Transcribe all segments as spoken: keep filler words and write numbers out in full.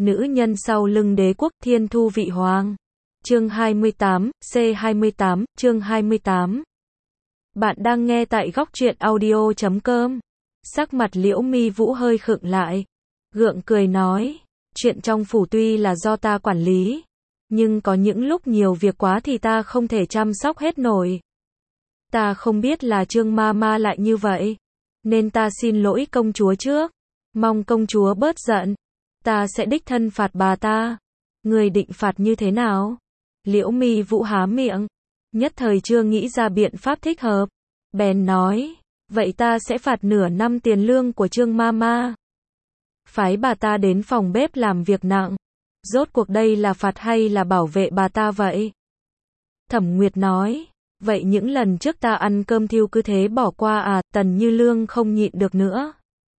Nữ nhân sau lưng đế quốc thiên thu vị hoàng. Chương hai mươi tám, C hai mươi tám, chương hai mươi tám. Bạn đang nghe tại góc truyện audio chấm com. Sắc mặt Liễu Mi Vũ hơi khựng lại. Gượng cười nói, chuyện trong phủ tuy là do ta quản lý, nhưng có những lúc nhiều việc quá thì ta không thể chăm sóc hết nổi. Ta không biết là Trương ma ma lại như vậy, nên ta xin lỗi công chúa trước. Mong công chúa bớt giận. Ta sẽ đích thân phạt bà ta. Người định phạt như thế nào? Liễu Mi Vũ há miệng, nhất thời chưa nghĩ ra biện pháp thích hợp. Bèn nói, vậy ta sẽ phạt nửa năm tiền lương của Trương ma ma. Phái bà ta đến phòng bếp làm việc nặng. Rốt cuộc đây là phạt hay là bảo vệ bà ta vậy? Thẩm Nguyệt nói, vậy những lần trước ta ăn cơm thiêu cứ thế bỏ qua à? Tần Như Lương không nhịn được nữa.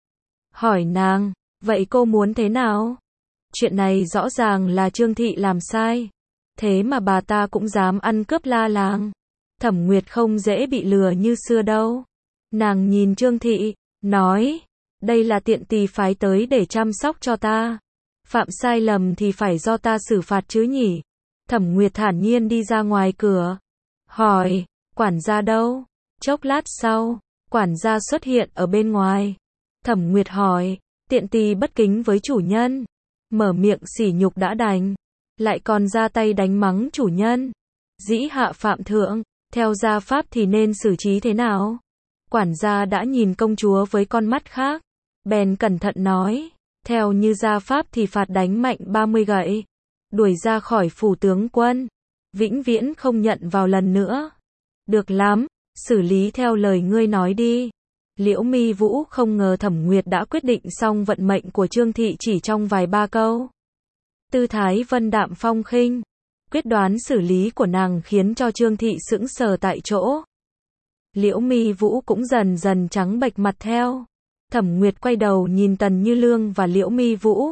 Hỏi nàng, vậy cô muốn thế nào? Chuyện này rõ ràng là Trương thị làm sai. Thế mà bà ta cũng dám ăn cướp la làng. Thẩm Nguyệt không dễ bị lừa như xưa đâu. Nàng nhìn Trương thị, nói, đây là tiện tỳ phái tới để chăm sóc cho ta. Phạm sai lầm thì phải do ta xử phạt chứ nhỉ? Thẩm Nguyệt thản nhiên đi ra ngoài cửa. Hỏi, quản gia đâu? Chốc lát sau, quản gia xuất hiện ở bên ngoài. Thẩm Nguyệt hỏi, tiện tỳ bất kính với chủ nhân. Mở miệng sỉ nhục đã đành, lại còn ra tay đánh mắng chủ nhân. Dĩ hạ phạm thượng, theo gia pháp thì nên xử trí thế nào? Quản gia đã nhìn công chúa với con mắt khác, bèn cẩn thận nói, theo như gia pháp thì phạt đánh mạnh ba mươi gậy, đuổi ra khỏi phủ tướng quân, vĩnh viễn không nhận vào lần nữa. Được lắm, xử lý theo lời ngươi nói đi. Liễu Mi Vũ không ngờ Thẩm Nguyệt đã quyết định xong vận mệnh của Trương thị chỉ trong vài ba câu. Tư thái vân đạm phong khinh, quyết đoán xử lý của nàng khiến cho Trương thị sững sờ tại chỗ. Liễu Mi Vũ cũng dần dần trắng bệch mặt theo. Thẩm Nguyệt quay đầu nhìn Tần Như Lương và Liễu Mi Vũ.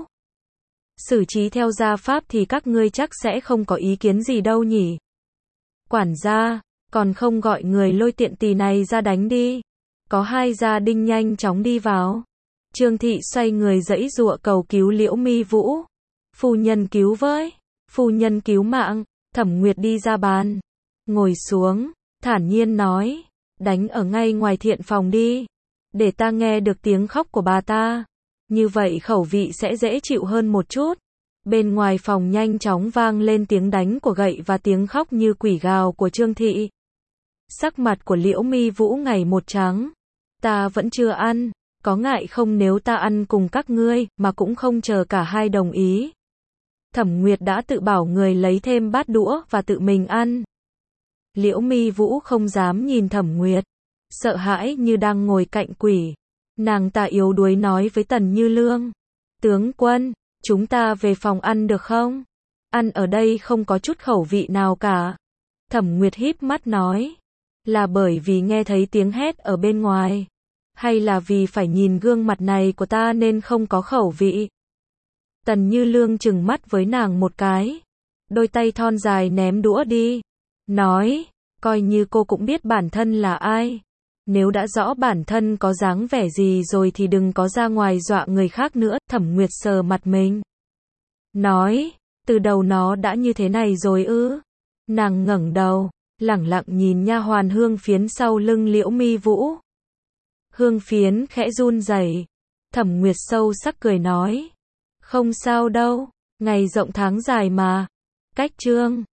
Xử trí theo gia pháp thì các ngươi chắc sẽ không có ý kiến gì đâu nhỉ? Quản gia, còn không gọi người lôi tiện tỳ này ra đánh đi. Có hai gia đình nhanh chóng đi vào. Trương thị xoay người giãy giụa cầu cứu Liễu Mi Vũ. Phu nhân cứu với, phu nhân cứu mạng. Thẩm Nguyệt đi ra bàn, ngồi xuống, thản nhiên nói, đánh ở ngay ngoài thiện phòng đi, để ta nghe được tiếng khóc của bà ta. Như vậy khẩu vị sẽ dễ chịu hơn một chút. Bên ngoài phòng nhanh chóng vang lên tiếng đánh của gậy và tiếng khóc như quỷ gào của Trương thị. Sắc mặt của Liễu Mi Vũ ngày một trắng. Ta vẫn chưa ăn, có ngại không nếu ta ăn cùng các ngươi, mà cũng không chờ cả hai đồng ý. Thẩm Nguyệt đã tự bảo người lấy thêm bát đũa và tự mình ăn. Liễu Mi Vũ không dám nhìn Thẩm Nguyệt, sợ hãi như đang ngồi cạnh quỷ. Nàng ta yếu đuối nói với Tần Như Lương, tướng quân, chúng ta về phòng ăn được không? Ăn ở đây không có chút khẩu vị nào cả. Thẩm Nguyệt híp mắt nói, là bởi vì nghe thấy tiếng hét ở bên ngoài, hay là vì phải nhìn gương mặt này của ta nên không có khẩu vị? Tần Như Lương trừng mắt với nàng một cái, đôi tay thon dài ném đũa đi, nói, coi như cô cũng biết bản thân là ai. Nếu đã rõ bản thân có dáng vẻ gì rồi thì đừng có ra ngoài dọa người khác nữa. Thẩm Nguyệt sờ mặt mình, nói, từ đầu nó đã như thế này rồi ư? Nàng ngẩng đầu, lẳng lặng nhìn nha hoàn Hương Phiến sau lưng Liễu Mi Vũ. Hương Phiến khẽ run rẩy. Thẩm Nguyệt sâu sắc cười nói, không sao đâu, ngày rộng tháng dài mà. Cách Trương